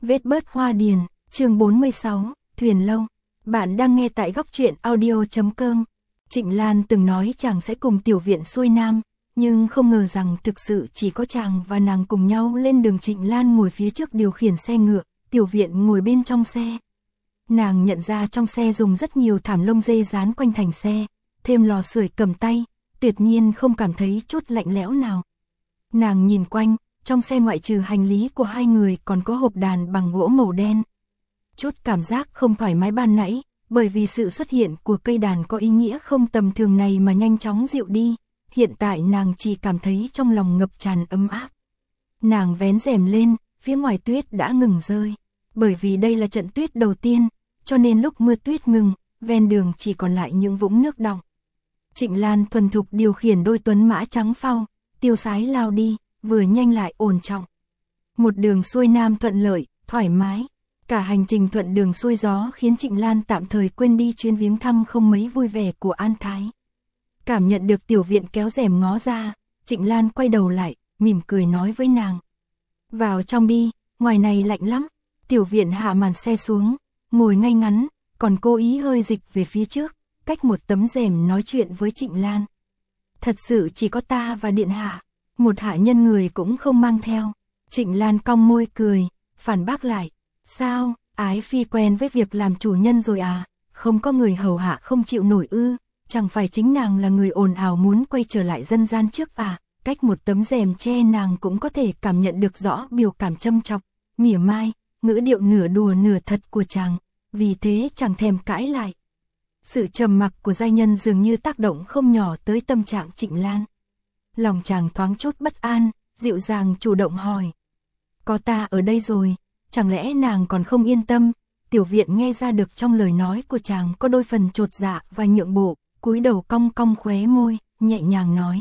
Vết bớt hoa điền, chương 46, Thuyền Lâu. Bạn đang nghe tại góc truyện audio.com. Trịnh Lan từng nói chàng sẽ cùng Tiểu Viện xuôi nam, nhưng không ngờ rằng thực sự chỉ có chàng và nàng cùng nhau lên đường. Trịnh Lan ngồi phía trước điều khiển xe ngựa, Tiểu Viện ngồi bên trong xe. Nàng nhận ra trong xe dùng rất nhiều thảm lông dê dán quanh thành xe, thêm lò sưởi cầm tay, tuyệt nhiên không cảm thấy chút lạnh lẽo nào. Nàng nhìn quanh, trong xe ngoại trừ hành lý của hai người còn có hộp đàn bằng gỗ màu đen. Chút cảm giác không thoải mái ban nãy, bởi vì sự xuất hiện của cây đàn có ý nghĩa không tầm thường này mà nhanh chóng dịu đi, hiện tại nàng chỉ cảm thấy trong lòng ngập tràn ấm áp. Nàng vén rèm lên, phía ngoài tuyết đã ngừng rơi, bởi vì đây là trận tuyết đầu tiên, cho nên lúc mưa tuyết ngừng, ven đường chỉ còn lại những vũng nước đọng. Trịnh Lan thuần thục điều khiển đôi tuấn mã trắng phao, tiêu sái lao đi, vừa nhanh lại ổn trọng. Một đường xuôi nam thuận lợi, thoải mái. Cả hành trình thuận đường xuôi gió khiến Trịnh Lan tạm thời quên đi chuyến viếng thăm không mấy vui vẻ của An Thái. Cảm nhận được Tiểu Viện kéo rèm ngó ra, Trịnh Lan quay đầu lại, mỉm cười nói với nàng. Vào trong đi, ngoài này lạnh lắm. Tiểu Viện hạ màn xe xuống, ngồi ngay ngắn, còn cố ý hơi dịch về phía trước, cách một tấm rèm nói chuyện với Trịnh Lan. Thật sự chỉ có ta và điện hạ, một hạ nhân người cũng không mang theo. Trịnh Lan cong môi cười, phản bác lại. Sao, Ái Phi quen với việc làm chủ nhân rồi à, không có người hầu hạ không chịu nổi ư, chẳng phải chính nàng là người ồn ào muốn quay trở lại dân gian trước à. Cách một tấm rèm che nàng cũng có thể cảm nhận được rõ biểu cảm châm chọc, mỉa mai, ngữ điệu nửa đùa nửa thật của chàng, vì thế chẳng thèm cãi lại. Sự trầm mặc của giai nhân dường như tác động không nhỏ tới tâm trạng Trịnh Lan. Lòng chàng thoáng chút bất an, dịu dàng chủ động hỏi. Có ta ở đây rồi, chẳng lẽ nàng còn không yên tâm? Tiểu Viện nghe ra được trong lời nói của chàng có đôi phần chột dạ và nhượng bộ, cúi đầu cong cong khóe môi, nhẹ nhàng nói.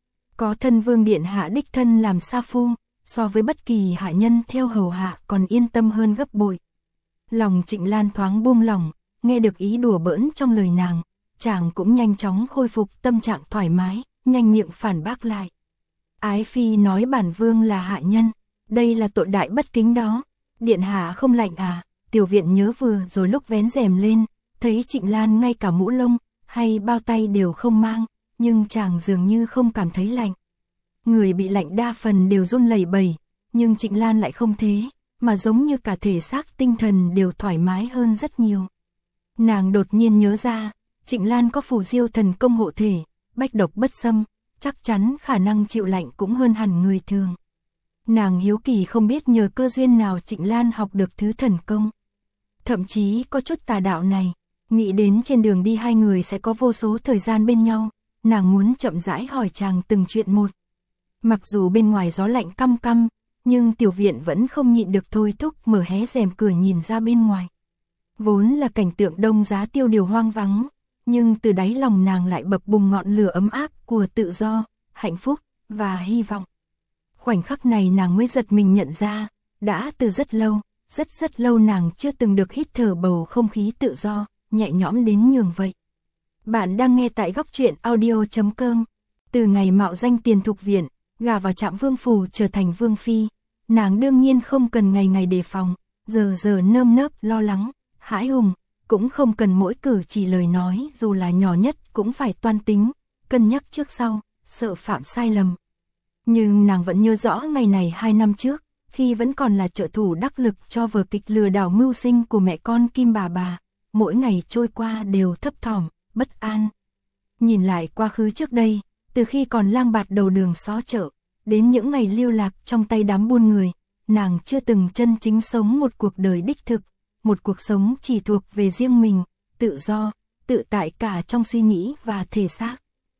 Có thân vương điện hạ đích thân làm sa phu, so với bất kỳ hạ nhân theo hầu hạ còn yên tâm hơn gấp bội. Lòng Trịnh Lan thoáng buông lỏng, nghe được ý đùa bỡn trong lời nàng, chàng cũng nhanh chóng khôi phục tâm trạng thoải mái, nhanh miệng phản bác lại. Ái Phi nói bản vương là hạ nhân, đây là tội đại bất kính đó. Điện hạ không lạnh à? Tiểu Viện nhớ vừa rồi lúc vén rèm lên, thấy Trịnh Lan ngay cả mũ lông hay bao tay đều không mang, nhưng chàng dường như không cảm thấy lạnh. Người bị lạnh đa phần đều run lẩy bẩy, nhưng Trịnh Lan lại không thế, mà giống như cả thể xác tinh thần đều thoải mái hơn rất nhiều. Nàng đột nhiên nhớ ra, Trịnh Lan có phù diêu thần công hộ thể, bách độc bất xâm, chắc chắn khả năng chịu lạnh cũng hơn hẳn người thường. Nàng hiếu kỳ không biết nhờ cơ duyên nào Trịnh Lan học được thứ thần công. Thậm chí có chút tà đạo này, nghĩ đến trên đường đi hai người sẽ có vô số thời gian bên nhau, nàng muốn chậm rãi hỏi chàng từng chuyện một. Mặc dù bên ngoài gió lạnh căm căm, nhưng Tiểu Viện vẫn không nhịn được thôi thúc mở hé rèm cửa nhìn ra bên ngoài. Vốn là cảnh tượng đông giá tiêu điều hoang vắng, nhưng từ đáy lòng nàng lại bập bùng ngọn lửa ấm áp của tự do, hạnh phúc và hy vọng. Khoảnh khắc này nàng mới giật mình nhận ra, đã từ rất lâu, rất lâu nàng chưa từng được hít thở bầu không khí tự do, nhẹ nhõm đến nhường vậy. Bạn đang nghe tại góc truyện audio.com. Từ ngày mạo danh Tiền Thục Viện, gả vào Trạm Vương phủ trở thành Vương Phi, nàng đương nhiên không cần ngày ngày đề phòng, giờ nơm nớp lo lắng, hãi hùng, cũng không cần mỗi cử chỉ lời nói dù là nhỏ nhất cũng phải toan tính, cân nhắc trước sau, sợ phạm sai lầm. Nhưng nàng vẫn nhớ rõ ngày này 2 năm trước, khi vẫn còn là trợ thủ đắc lực cho vở kịch lừa đảo mưu sinh của mẹ con Kim bà, mỗi ngày trôi qua đều thấp thỏm, bất an. Nhìn lại quá khứ trước đây, từ khi còn lang bạt đầu đường xó chợ, đến những ngày lưu lạc trong tay đám buôn người, nàng chưa từng chân chính sống một cuộc đời đích thực, một cuộc sống chỉ thuộc về riêng mình, tự do, tự tại cả trong suy nghĩ và thể xác.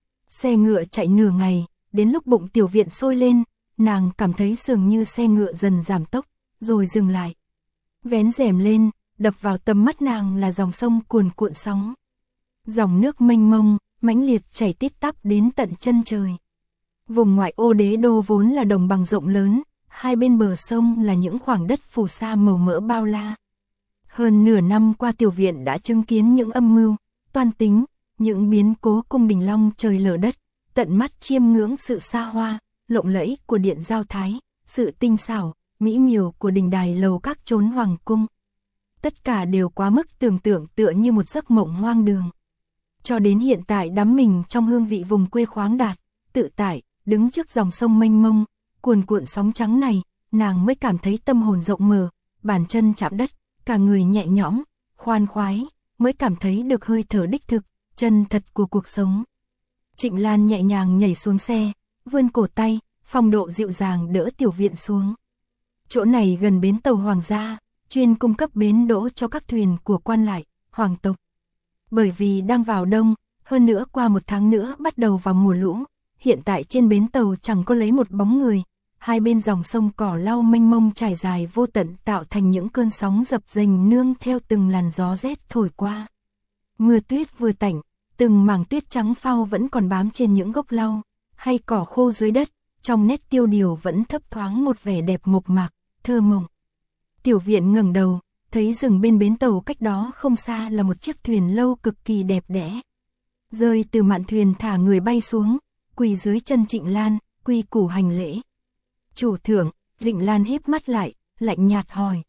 Xe ngựa chạy nửa ngày, đến lúc bụng Tiểu Viện sôi lên, nàng cảm thấy dường như xe ngựa dần giảm tốc, rồi dừng lại. Vén rèm lên, đập vào tầm mắt nàng là dòng sông cuồn cuộn sóng. Dòng nước mênh mông, mãnh liệt chảy tít tắp đến tận chân trời. Vùng ngoại ô Đế đô vốn là đồng bằng rộng lớn, hai bên bờ sông là những khoảng đất phù sa màu mỡ bao la. Hơn nửa năm qua Tiểu Viện đã chứng kiến những âm mưu, toan tính, những biến cố cung đình long trời lở đất, tận mắt chiêm ngưỡng sự xa hoa, lộng lẫy của điện Giao Thái, sự tinh xảo, mỹ miều của đình đài lầu các chốn hoàng cung. Tất cả đều quá mức tưởng tượng, tựa như một giấc mộng hoang đường. Cho đến hiện tại đắm mình trong hương vị vùng quê khoáng đạt, tự tại, đứng trước dòng sông mênh mông, cuồn cuộn sóng trắng này, nàng mới cảm thấy tâm hồn rộng mở, bàn chân chạm đất, cả người nhẹ nhõm, khoan khoái, mới cảm thấy được hơi thở đích thực, chân thật của cuộc sống. Trịnh Lan nhẹ nhàng nhảy xuống xe, vươn cổ tay, phong độ dịu dàng đỡ Tiểu Viện xuống. Chỗ này gần bến tàu hoàng gia, chuyên cung cấp bến đỗ cho các thuyền của quan lại, hoàng tộc. Bởi vì đang vào đông, hơn nữa qua 1 tháng nữa bắt đầu vào mùa lũ, hiện tại trên bến tàu chẳng có lấy một bóng người, hai bên dòng sông cỏ lau mênh mông trải dài vô tận tạo thành những cơn sóng dập dềnh nương theo từng làn gió rét thổi qua. Mưa tuyết vừa tạnh, từng mảng tuyết trắng phao vẫn còn bám trên những gốc lau, hay cỏ khô dưới đất, trong nét tiêu điều vẫn thấp thoáng một vẻ đẹp mộc mạc, thơ mộng. Tiểu Viện ngẩng đầu, thấy rừng bên bến tàu cách đó không xa là một chiếc thuyền lâu cực kỳ đẹp đẽ. Rơi từ mạn thuyền thả người bay xuống, quỳ dưới chân Trịnh Lan, quy củ hành lễ. Chủ thượng, Trịnh Lan híp mắt lại, lạnh nhạt hỏi.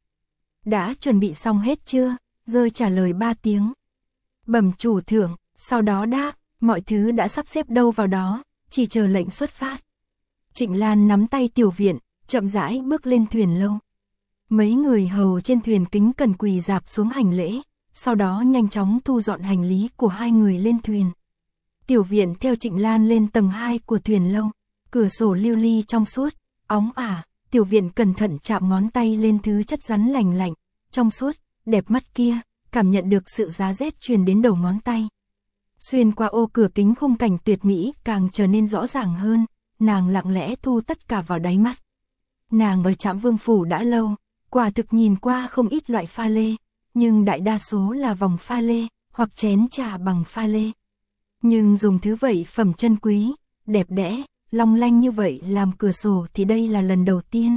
Đã chuẩn bị xong hết chưa? Rơi trả lời 3 tiếng. Bẩm chủ thượng, sau đó đáp, mọi thứ đã sắp xếp đâu vào đó, chỉ chờ lệnh xuất phát. Trịnh Lan nắm tay Tiểu Viện, chậm rãi bước lên thuyền lâu. Mấy người hầu trên thuyền kính cẩn quỳ dạp xuống hành lễ, sau đó nhanh chóng thu dọn hành lý của hai người lên thuyền. Tiểu Viện theo Trịnh Lan lên tầng 2 của thuyền lâu, cửa sổ lưu ly trong suốt, óng ả, Tiểu Viện cẩn thận chạm ngón tay lên thứ chất rắn lành lạnh, trong suốt, đẹp mắt kia, cảm nhận được sự giá rét truyền đến đầu ngón tay. Xuyên qua ô cửa kính khung cảnh tuyệt mỹ càng trở nên rõ ràng hơn, nàng lặng lẽ thu tất cả vào đáy mắt. Nàng ở Trạm Vương Phủ đã lâu, quả thực nhìn qua không ít loại pha lê, nhưng đại đa số là vòng pha lê, hoặc chén trà bằng pha lê. Nhưng dùng thứ vậy phẩm chân quý, đẹp đẽ, long lanh như vậy làm cửa sổ thì đây là lần đầu tiên.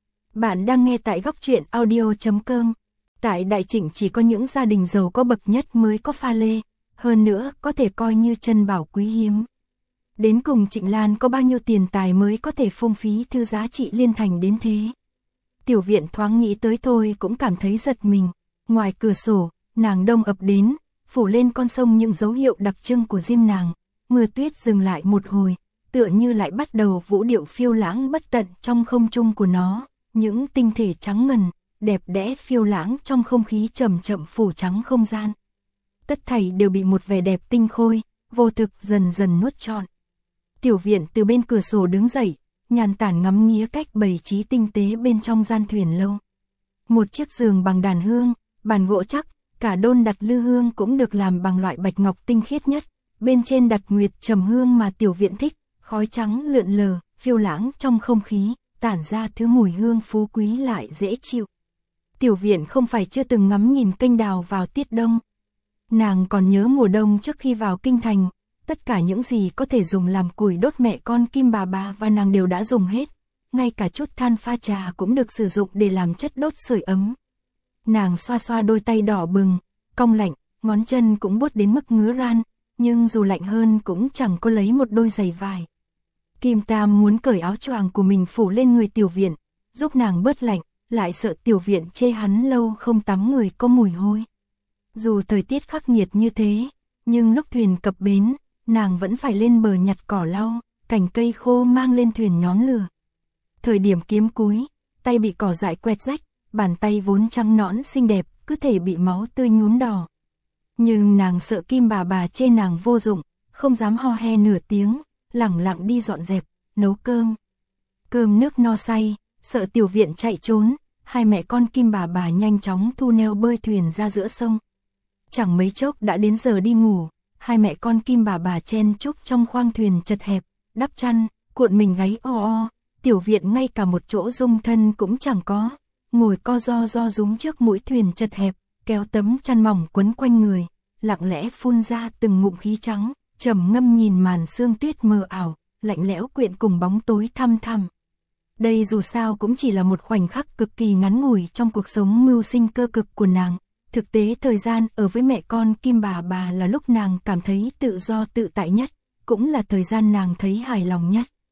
Bạn đang nghe tại góc truyện audio.com. Tại Đại Trịnh chỉ có những gia đình giàu có bậc nhất mới có pha lê, hơn nữa có thể coi như chân bảo quý hiếm. Đến cùng Trịnh Lan có bao nhiêu tiền tài mới có thể phung phí thứ giá trị liên thành đến thế. Tiểu Viện thoáng nghĩ tới thôi cũng cảm thấy giật mình. Ngoài cửa sổ, nàng đông ập đến, phủ lên con sông những dấu hiệu đặc trưng của riêng nàng. Mưa tuyết dừng lại một hồi, tựa như lại bắt đầu vũ điệu phiêu lãng bất tận trong không trung của nó. Những tinh thể trắng ngần, đẹp đẽ phiêu lãng trong không khí chậm chậm phủ trắng không gian. Tất thảy đều bị một vẻ đẹp tinh khôi, vô thực dần dần nuốt trọn. Tiểu Viện từ bên cửa sổ đứng dậy, nhàn tản ngắm nghía cách bày trí tinh tế bên trong gian thuyền lâu. Một chiếc giường bằng đàn hương, bàn gỗ chắc, cả đôn đặt lư hương cũng được làm bằng loại bạch ngọc tinh khiết nhất. Bên trên đặt nguyệt trầm hương mà Tiểu Viện thích, khói trắng lượn lờ, phiêu lãng trong không khí, tản ra thứ mùi hương phú quý lại dễ chịu. Tiểu Viện không phải chưa từng ngắm nhìn kênh đào vào tiết đông. Nàng còn nhớ mùa đông trước khi vào kinh thành, tất cả những gì có thể dùng làm củi đốt mẹ con Kim bà và nàng đều đã dùng hết, ngay cả chút than pha trà cũng được sử dụng để làm chất đốt sưởi ấm. Nàng xoa xoa đôi tay đỏ bừng, cong lạnh, ngón chân cũng buốt đến mức ngứa ran, nhưng dù lạnh hơn cũng chẳng có lấy một đôi giày vải. Kim Tam muốn cởi áo choàng của mình phủ lên người Tiểu Viện, giúp nàng bớt lạnh, lại sợ Tiểu Viện chê hắn lâu không tắm người có mùi hôi. Dù thời tiết khắc nghiệt như thế, nhưng lúc thuyền cập bến, nàng vẫn phải lên bờ nhặt cỏ lau, cành cây khô mang lên thuyền nhóm lửa. Thời điểm kiếm cúi, tay bị cỏ dại quẹt rách, bàn tay vốn trắng nõn xinh đẹp, cứ thể bị máu tươi nhuốm đỏ. Nhưng nàng sợ Kim bà chê nàng vô dụng, không dám ho he nửa tiếng, lẳng lặng đi dọn dẹp, nấu cơm. Cơm nước no say, sợ Tiểu Viện chạy trốn, hai mẹ con Kim bà nhanh chóng thu neo bơi thuyền ra giữa sông. Chẳng mấy chốc đã đến giờ đi ngủ, hai mẹ con Kim bà chen chúc trong khoang thuyền chật hẹp, đắp chăn, cuộn mình gáy o. Tiểu Viện ngay cả một chỗ dung thân cũng chẳng có, ngồi co ro rúm trước mũi thuyền chật hẹp, kéo tấm chăn mỏng quấn quanh người, lặng lẽ phun ra từng ngụm khí trắng, trầm ngâm nhìn màn sương tuyết mờ ảo, lạnh lẽo quyện cùng bóng tối thăm thẳm. Đây dù sao cũng chỉ là một khoảnh khắc cực kỳ ngắn ngủi trong cuộc sống mưu sinh cơ cực của nàng. Thực tế thời gian ở với mẹ con Kim bà là lúc nàng cảm thấy tự do tự tại nhất, cũng là thời gian nàng thấy hài lòng nhất.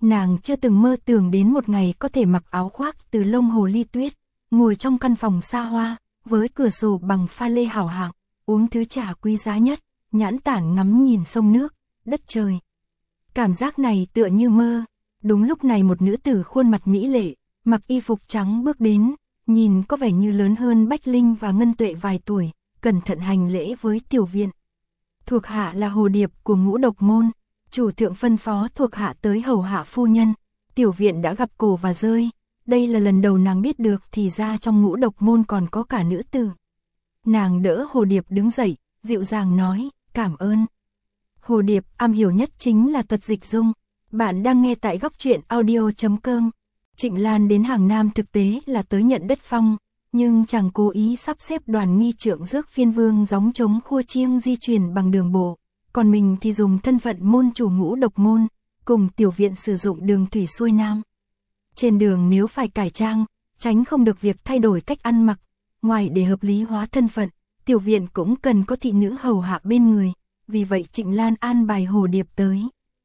Nàng chưa từng mơ tưởng đến một ngày có thể mặc áo khoác từ lông hồ ly tuyết, ngồi trong căn phòng xa hoa, với cửa sổ bằng pha lê hảo hạng, uống thứ trà quý giá nhất, nhãn tản ngắm nhìn sông nước, đất trời. Cảm giác này tựa như mơ. Đúng lúc này một nữ tử khuôn mặt mỹ lệ, mặc y phục trắng bước đến, nhìn có vẻ như lớn hơn Bách Linh và Ngân Tuệ vài tuổi, cẩn thận hành lễ với tiểu viện. Thuộc hạ là Hồ Điệp của Ngũ Độc Môn, chủ thượng phân phó thuộc hạ tới hầu hạ phu nhân. Tiểu viện đã gặp cổ và rơi, đây là lần đầu nàng biết được thì ra trong Ngũ Độc Môn còn có cả nữ tử. Nàng đỡ Hồ Điệp đứng dậy, dịu dàng nói, cảm ơn. Hồ Điệp am hiểu nhất chính là thuật dịch dung. Bạn đang nghe tại góc truyện audio.com. Trịnh Lan đến Hàng Nam thực tế là tới nhận đất phong, nhưng chàng cố ý sắp xếp đoàn nghi trượng rước phiên vương gióng trống khua chiêng di chuyển bằng đường bộ, còn mình thì dùng thân phận môn chủ Ngũ Độc Môn, cùng tiểu viện sử dụng đường thủy xuôi nam. Trên đường nếu phải cải trang, tránh không được việc thay đổi cách ăn mặc, ngoài để hợp lý hóa thân phận, tiểu viện cũng cần có thị nữ hầu hạ bên người, vì vậy Trịnh Lan an bài Hồ Điệp tới.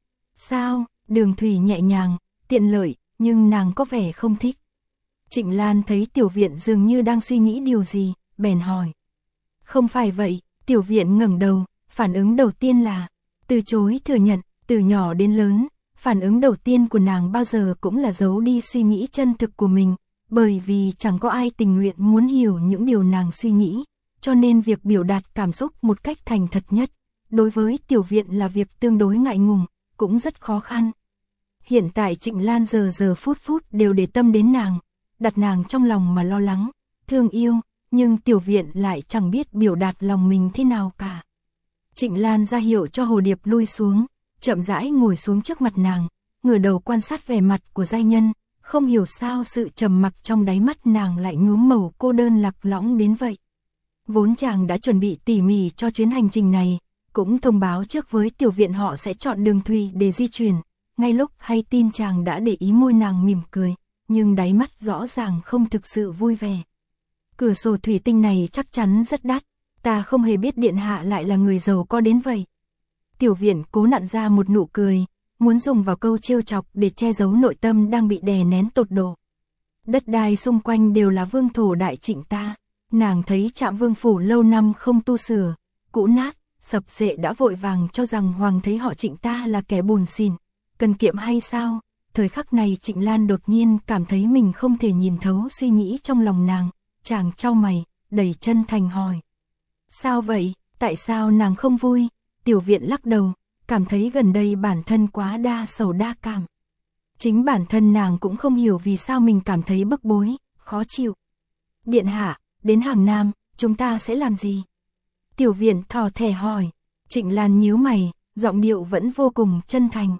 Sao, đường thủy nhẹ nhàng, tiện lợi, nhưng nàng có vẻ không thích. Trịnh Lan thấy tiểu viện dường như đang suy nghĩ điều gì, bèn hỏi. Không phải vậy, tiểu viện ngẩng đầu, phản ứng đầu tiên là từ chối thừa nhận. Từ nhỏ đến lớn, phản ứng đầu tiên của nàng bao giờ cũng là giấu đi suy nghĩ chân thực của mình, bởi vì chẳng có ai tình nguyện muốn hiểu những điều nàng suy nghĩ, cho nên việc biểu đạt cảm xúc một cách thành thật nhất, đối với tiểu viện là việc tương đối ngại ngùng, cũng rất khó khăn. Hiện tại Trịnh Lan giờ phút đều để tâm đến nàng, đặt nàng trong lòng mà lo lắng, thương yêu, nhưng tiểu viện lại chẳng biết biểu đạt lòng mình thế nào cả. Trịnh Lan ra hiệu cho Hồ Điệp lui xuống, chậm rãi ngồi xuống trước mặt nàng, ngửa đầu quan sát vẻ mặt của giai nhân, không hiểu sao sự trầm mặc trong đáy mắt nàng lại nhuốm màu cô đơn lạc lõng đến vậy. Vốn chàng đã chuẩn bị tỉ mỉ cho chuyến hành trình này, cũng thông báo trước với tiểu viện họ sẽ chọn đường thủy để di chuyển, ngay lúc hay tin chàng đã để ý môi nàng mỉm cười, nhưng đáy mắt rõ ràng không thực sự vui vẻ. Cửa sổ thủy tinh này chắc chắn rất đắt, ta không hề biết điện hạ lại là người giàu có đến vậy. Tiểu viện cố nặn ra một nụ cười, muốn dùng vào câu trêu chọc để che giấu nội tâm đang bị đè nén tột độ. Đất đai xung quanh đều là vương thổ đại Trịnh ta, nàng thấy Trạm Vương phủ lâu năm không tu sửa, cũ nát, sập xệ đã vội vàng cho rằng hoàng thấy họ Trịnh ta là kẻ buồn xỉn, cần kiệm hay sao? Thời khắc này Trịnh Lan đột nhiên cảm thấy mình không thể nhìn thấu suy nghĩ trong lòng nàng, chàng chau mày, đầy chân thành hỏi. Sao vậy, tại sao nàng không vui? Tiểu viện lắc đầu, cảm thấy gần đây bản thân quá đa sầu đa cảm. Chính bản thân nàng cũng không hiểu vì sao mình cảm thấy bức bối, khó chịu. Điện hạ, đến Hàng Nam, chúng ta sẽ làm gì? Tiểu viện thò thẻ hỏi. Trịnh Lan nhíu mày, giọng điệu vẫn vô cùng chân thành.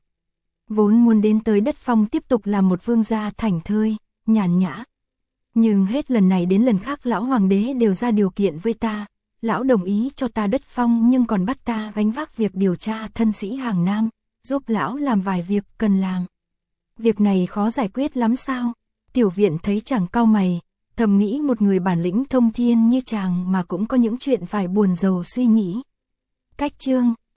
Vốn muốn đến tới đất phong tiếp tục làm một vương gia thảnh thơi, nhàn nhã. Nhưng hết lần này đến lần khác lão hoàng đế đều ra điều kiện với ta. Lão đồng ý cho ta đất phong nhưng còn bắt ta gánh vác việc điều tra thân sĩ Hàng Nam, giúp lão làm vài việc cần làm. Việc này khó giải quyết lắm sao? Tiểu viện thấy chàng cau mày, thầm nghĩ một người bản lĩnh thông thiên như chàng mà cũng có những chuyện phải buồn rầu suy nghĩ. Cách chương,